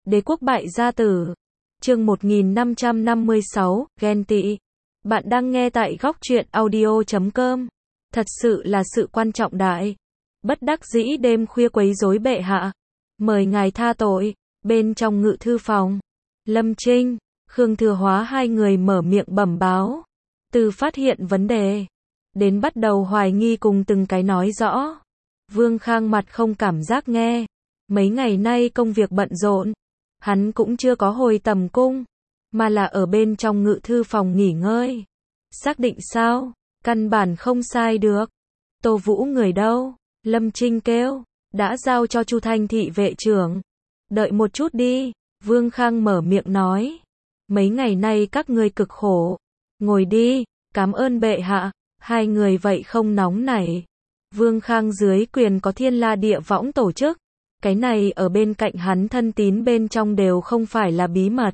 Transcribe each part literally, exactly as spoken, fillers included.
Đế quốc bại gia tử. Chương một nghìn năm trăm năm mươi sáu, ghen tị. Bạn đang nghe tại góc truyện audio chấm com. Thật sự là sự quan trọng đại. Bất đắc dĩ đêm khuya quấy rối bệ hạ. Mời ngài tha tội. Bên trong ngự thư phòng, Lâm Trinh, Khương Thừa Hóa hai người mở miệng bẩm báo. Từ phát hiện vấn đề, đến bắt đầu hoài nghi cùng từng cái nói rõ. Vương Khang mặt không cảm giác nghe. Mấy ngày nay công việc bận rộn. Hắn cũng chưa có hồi tầm cung, mà là ở bên trong ngự thư phòng nghỉ ngơi. Xác định sao? Căn bản không sai được. Tô Vũ người đâu? Lâm Trinh kêu. Đã giao cho Chu Thanh thị vệ trưởng. Đợi một chút đi. Vương Khang mở miệng nói. Mấy ngày nay các ngươi cực khổ. Ngồi đi. Cảm ơn bệ hạ. Hai người vậy không nóng nảy. Vương Khang dưới quyền có Thiên La Địa Võng tổ chức. Cái này ở bên cạnh hắn thân tín bên trong đều không phải là bí mật.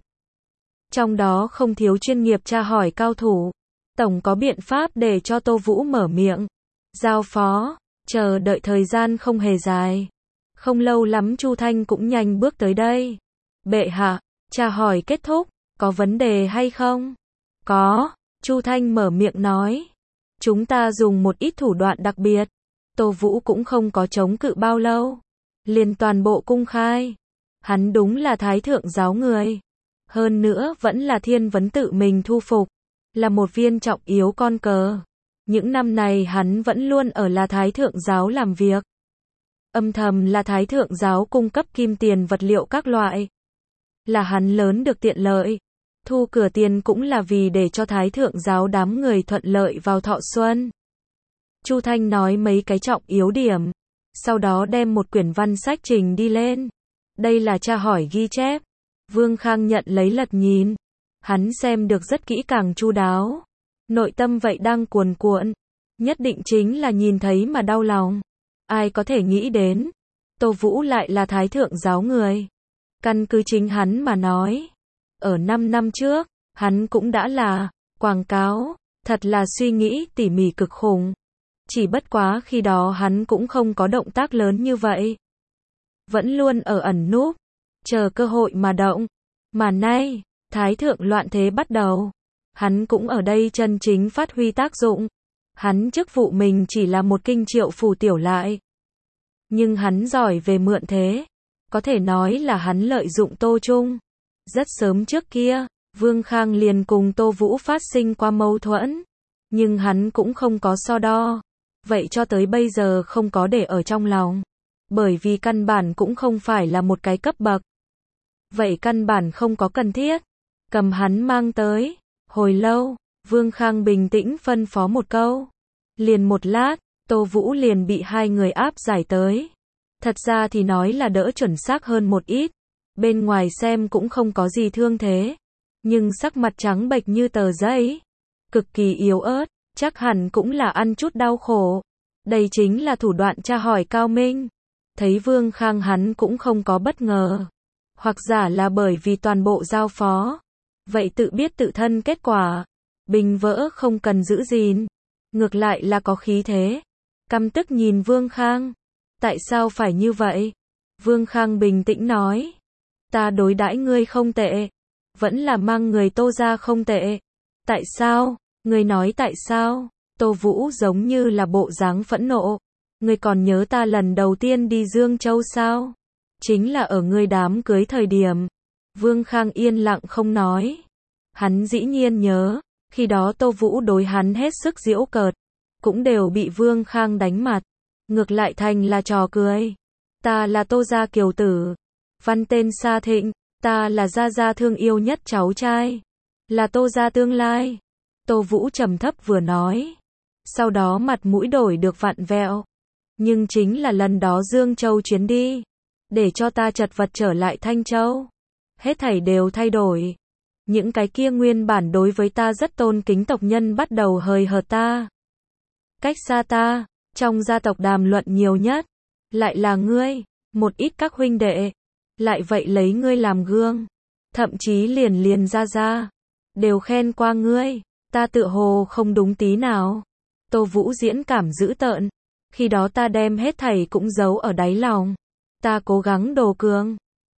Trong đó không thiếu chuyên nghiệp tra hỏi cao thủ. Tổng có biện pháp để cho Tô Vũ mở miệng. Giao phó, chờ đợi thời gian không hề dài. Không lâu lắm Chu Thanh cũng nhanh bước tới đây. Bệ hạ, tra hỏi kết thúc, có vấn đề hay không? Có, Chu Thanh mở miệng nói. Chúng ta dùng một ít thủ đoạn đặc biệt. Tô Vũ cũng không có chống cự bao lâu. Liền toàn bộ cung khai. Hắn đúng là thái thượng giáo người. Hơn nữa vẫn là Thiên Vấn tự mình thu phục. Là một viên trọng yếu con cờ. Những năm này hắn vẫn luôn ở là thái thượng giáo làm việc. Âm thầm là thái thượng giáo cung cấp kim tiền vật liệu các loại. Là hắn lớn được tiện lợi. Thu cửa tiền cũng là vì để cho thái thượng giáo đám người thuận lợi vào thọ xuân. Chu Thanh nói mấy cái trọng yếu điểm. Sau đó đem một quyển văn sách trình đi lên. Đây là tra hỏi ghi chép. Vương Khang nhận lấy lật nhìn. Hắn xem được rất kỹ càng chu đáo. Nội tâm vậy đang cuồn cuộn. Nhất định chính là nhìn thấy mà đau lòng. Ai có thể nghĩ đến. Tô Vũ lại là thái thượng giáo người. Căn cứ chính hắn mà nói. Ở năm năm trước, hắn cũng đã là quảng cáo. Thật là suy nghĩ tỉ mỉ cực khủng. Chỉ bất quá khi đó hắn cũng không có động tác lớn như vậy. Vẫn luôn ở ẩn núp, chờ cơ hội mà động. Mà nay, thái thượng loạn thế bắt đầu. Hắn cũng ở đây chân chính phát huy tác dụng. Hắn chức vụ mình chỉ là một kinh triệu phủ tiểu lại. Nhưng hắn giỏi về mượn thế. Có thể nói là hắn lợi dụng Tô Trung. Rất sớm trước kia, Vương Khang liền cùng Tô Vũ phát sinh qua mâu thuẫn. Nhưng hắn cũng không có so đo. Vậy cho tới bây giờ không có để ở trong lòng. Bởi vì căn bản cũng không phải là một cái cấp bậc. Vậy căn bản không có cần thiết. Cầm hắn mang tới. Hồi lâu, Vương Khang bình tĩnh phân phó một câu. Liền một lát, Tô Vũ liền bị hai người áp giải tới. Thật ra thì nói là đỡ chuẩn xác hơn một ít. Bên ngoài xem cũng không có gì thương thế. Nhưng sắc mặt trắng bệch như tờ giấy. Cực kỳ yếu ớt. Chắc hẳn cũng là ăn chút đau khổ. Đây chính là thủ đoạn tra hỏi cao minh. Thấy Vương Khang hắn cũng không có bất ngờ. Hoặc giả là bởi vì toàn bộ giao phó. Vậy tự biết tự thân kết quả. Bình vỡ không cần giữ gìn. Ngược lại là có khí thế. Căm tức nhìn Vương Khang. Tại sao phải như vậy? Vương Khang bình tĩnh nói. Ta đối đãi ngươi không tệ. Vẫn là mang người Tô ra không tệ. Tại sao? Ngươi nói tại sao? Tô Vũ giống như là bộ dáng phẫn nộ. Ngươi còn nhớ ta lần đầu tiên đi Dương Châu sao? Chính là ở ngươi đám cưới thời điểm. Vương Khang yên lặng không nói. Hắn dĩ nhiên nhớ. Khi đó Tô Vũ đối hắn hết sức giễu cợt. Cũng đều bị Vương Khang đánh mặt. Ngược lại thành là trò cười. Ta là Tô gia kiều tử. Văn tên Sa Thịnh. Ta là gia gia thương yêu nhất cháu trai. Là Tô gia tương lai. Tô Vũ trầm thấp vừa nói. Sau đó mặt mũi đổi được vặn vẹo. Nhưng chính là lần đó Dương Châu chuyến đi. Để cho ta chật vật trở lại Thanh Châu. Hết thảy đều thay đổi. Những cái kia nguyên bản đối với ta rất tôn kính tộc nhân bắt đầu hời hợt ta. Cách xa ta. Trong gia tộc đàm luận nhiều nhất. Lại là ngươi. Một ít các huynh đệ. Lại vậy lấy ngươi làm gương. Thậm chí liền liền ra ra. Đều khen qua ngươi. Ta tự hồ không đúng tí nào. Tô Vũ diễn cảm dữ tợn. Khi đó ta đem hết thảy cũng giấu ở đáy lòng. Ta cố gắng đồ cường.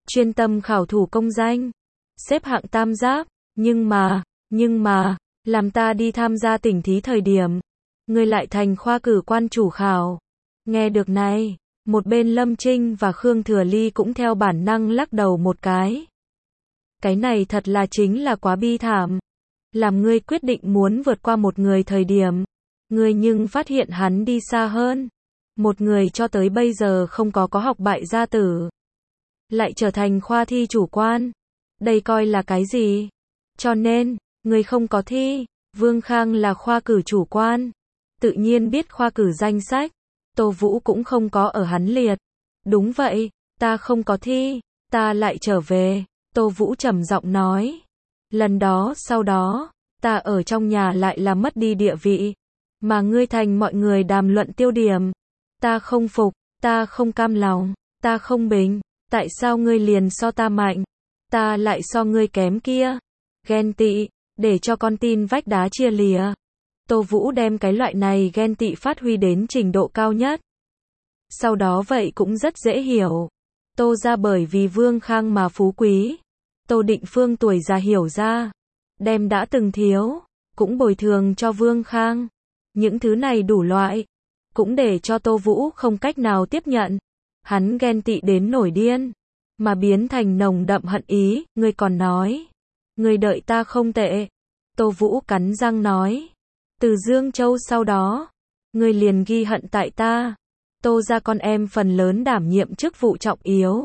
chuyên tâm khảo thủ công danh, xếp hạng tam giáp, nhưng mà, nhưng mà, làm ta đi tham gia tỉnh thí thời điểm, ngươi lại thành khoa cử quan chủ khảo. Nghe được này, một bên Lâm Trinh và Khương Thừa Ly cũng theo bản năng lắc đầu một cái. Cái này thật là chính là quá bi thảm. Làm ngươi quyết định muốn vượt qua một người thời điểm, ngươi nhưng phát hiện hắn đi xa hơn. Một người cho tới bây giờ không có có học bại gia tử, lại trở thành khoa thi chủ quan. Đây coi là cái gì? Cho nên, ngươi không có thi. Vương Khang là khoa cử chủ quan, tự nhiên biết khoa cử danh sách. Tô Vũ cũng không có ở hắn liệt. Đúng vậy, ta không có thi, ta lại trở về. Tô Vũ trầm giọng nói. Lần đó sau đó, ta ở trong nhà lại là mất đi địa vị, mà ngươi thành mọi người đàm luận tiêu điểm. Ta không phục, ta không cam lòng, ta không bình. Tại sao ngươi liền so ta mạnh, ta lại so ngươi kém kia? Ghen tị, để cho con tin vách đá chia lìa. Tô Vũ đem cái loại này ghen tị phát huy đến trình độ cao nhất. Sau đó vậy cũng rất dễ hiểu. Tô ra bởi vì Vương Khang mà phú quý. Tô Định Phương tuổi già hiểu ra, đem đã từng thiếu, cũng bồi thường cho Vương Khang. Những thứ này đủ loại, cũng để cho Tô Vũ không cách nào tiếp nhận. Hắn ghen tị đến nổi điên, mà biến thành nồng đậm hận ý. Ngươi còn nói, ngươi đợi ta không tệ. Tô Vũ cắn răng nói, từ Dương Châu sau đó, ngươi liền ghi hận tại ta. Tô ra con em phần lớn đảm nhiệm chức vụ trọng yếu.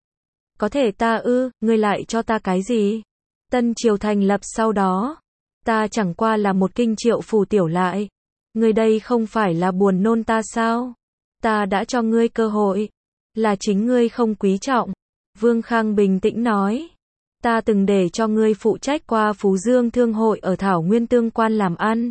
Có thể ta ư, ngươi lại cho ta cái gì? Tân triều thành lập sau đó, ta chẳng qua là một kinh triệu phủ tiểu lại. Ngươi đây không phải là buồn nôn ta sao? Ta đã cho ngươi cơ hội, là chính ngươi không quý trọng. Vương Khang bình tĩnh nói, ta từng để cho ngươi phụ trách qua Phú Dương Thương hội ở Thảo Nguyên Tương Quan làm ăn.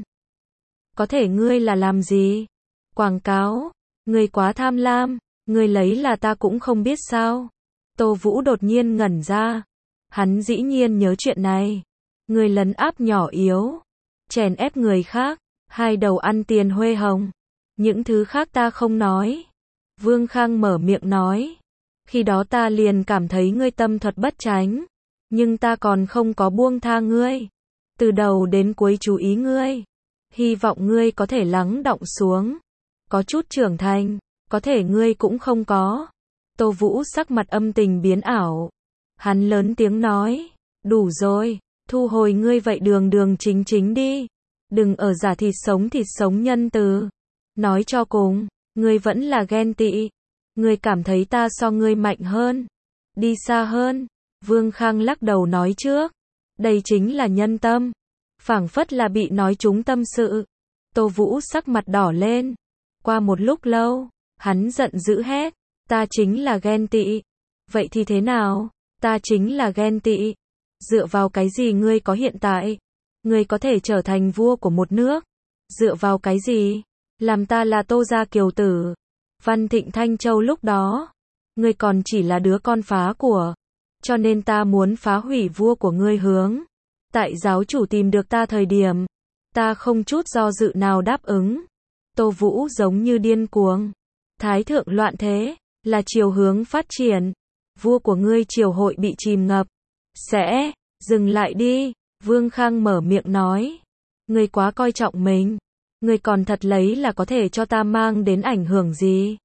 Có thể ngươi là làm gì? Quảng cáo, ngươi quá tham lam, ngươi lấy là ta cũng không biết sao? Tô Vũ đột nhiên ngẩn ra, hắn dĩ nhiên nhớ chuyện này. Ngươi lấn áp nhỏ yếu, chèn ép người khác, hai đầu ăn tiền huê hồng. Những thứ khác ta không nói. Vương Khang mở miệng nói, khi đó ta liền cảm thấy ngươi tâm thuật bất chánh, nhưng ta còn không có buông tha ngươi. Từ đầu đến cuối chú ý ngươi, hy vọng ngươi có thể lắng đọng xuống, có chút trưởng thành. Có thể ngươi cũng không có. Tô Vũ sắc mặt âm tình biến ảo. Hắn lớn tiếng nói, đủ rồi, thu hồi ngươi vậy đường đường chính chính đi. Đừng ở giả thịt sống thịt sống nhân từ. Nói cho cùng, ngươi vẫn là ghen tị. Ngươi cảm thấy ta so ngươi mạnh hơn, đi xa hơn. Vương Khang lắc đầu nói trước, đây chính là nhân tâm. Phảng phất là bị nói trúng tâm sự. Tô Vũ sắc mặt đỏ lên. Qua một lúc lâu, hắn giận dữ hét, ta chính là ghen tị. Vậy thì thế nào? Ta chính là ghen tị. Dựa vào cái gì ngươi có hiện tại? Ngươi có thể trở thành vua của một nước. Dựa vào cái gì? Làm ta là Tô gia kiều tử. Văn Thịnh Thanh Châu lúc đó, ngươi còn chỉ là đứa con phá của. Cho nên ta muốn phá hủy vua của ngươi hướng. Tại giáo chủ tìm được ta thời điểm, ta không chút do dự nào đáp ứng. Tô Vũ giống như điên cuồng. Thái thượng loạn thế, là chiều hướng phát triển. Vua của ngươi triều hội bị chìm ngập. Sẽ, dừng lại đi. Vương Khang mở miệng nói. Ngươi quá coi trọng mình. Ngươi còn thật lấy là có thể cho ta mang đến ảnh hưởng gì?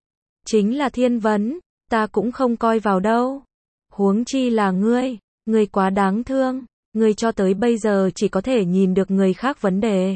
Chính là thiên vấn, ta cũng không coi vào đâu. Huống chi là ngươi, ngươi quá đáng thương. Ngươi cho tới bây giờ chỉ có thể nhìn được người khác vấn đề,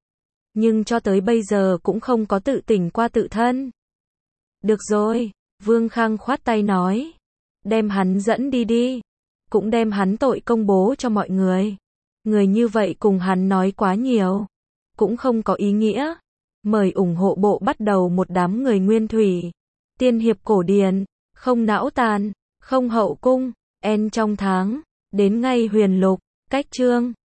nhưng cho tới bây giờ cũng không có tự tỉnh qua tự thân. Được rồi, Vương Khang khoát tay nói, đem hắn dẫn đi đi, cũng đem hắn tội công bố cho mọi người. Người như vậy cùng hắn nói quá nhiều, cũng không có ý nghĩa. Mời ủng hộ bộ bắt đầu một đám người nguyên thủy, tiên hiệp cổ điển, không não tàn, không hậu cung, en trong tháng, đến ngay huyền lục, cách chương.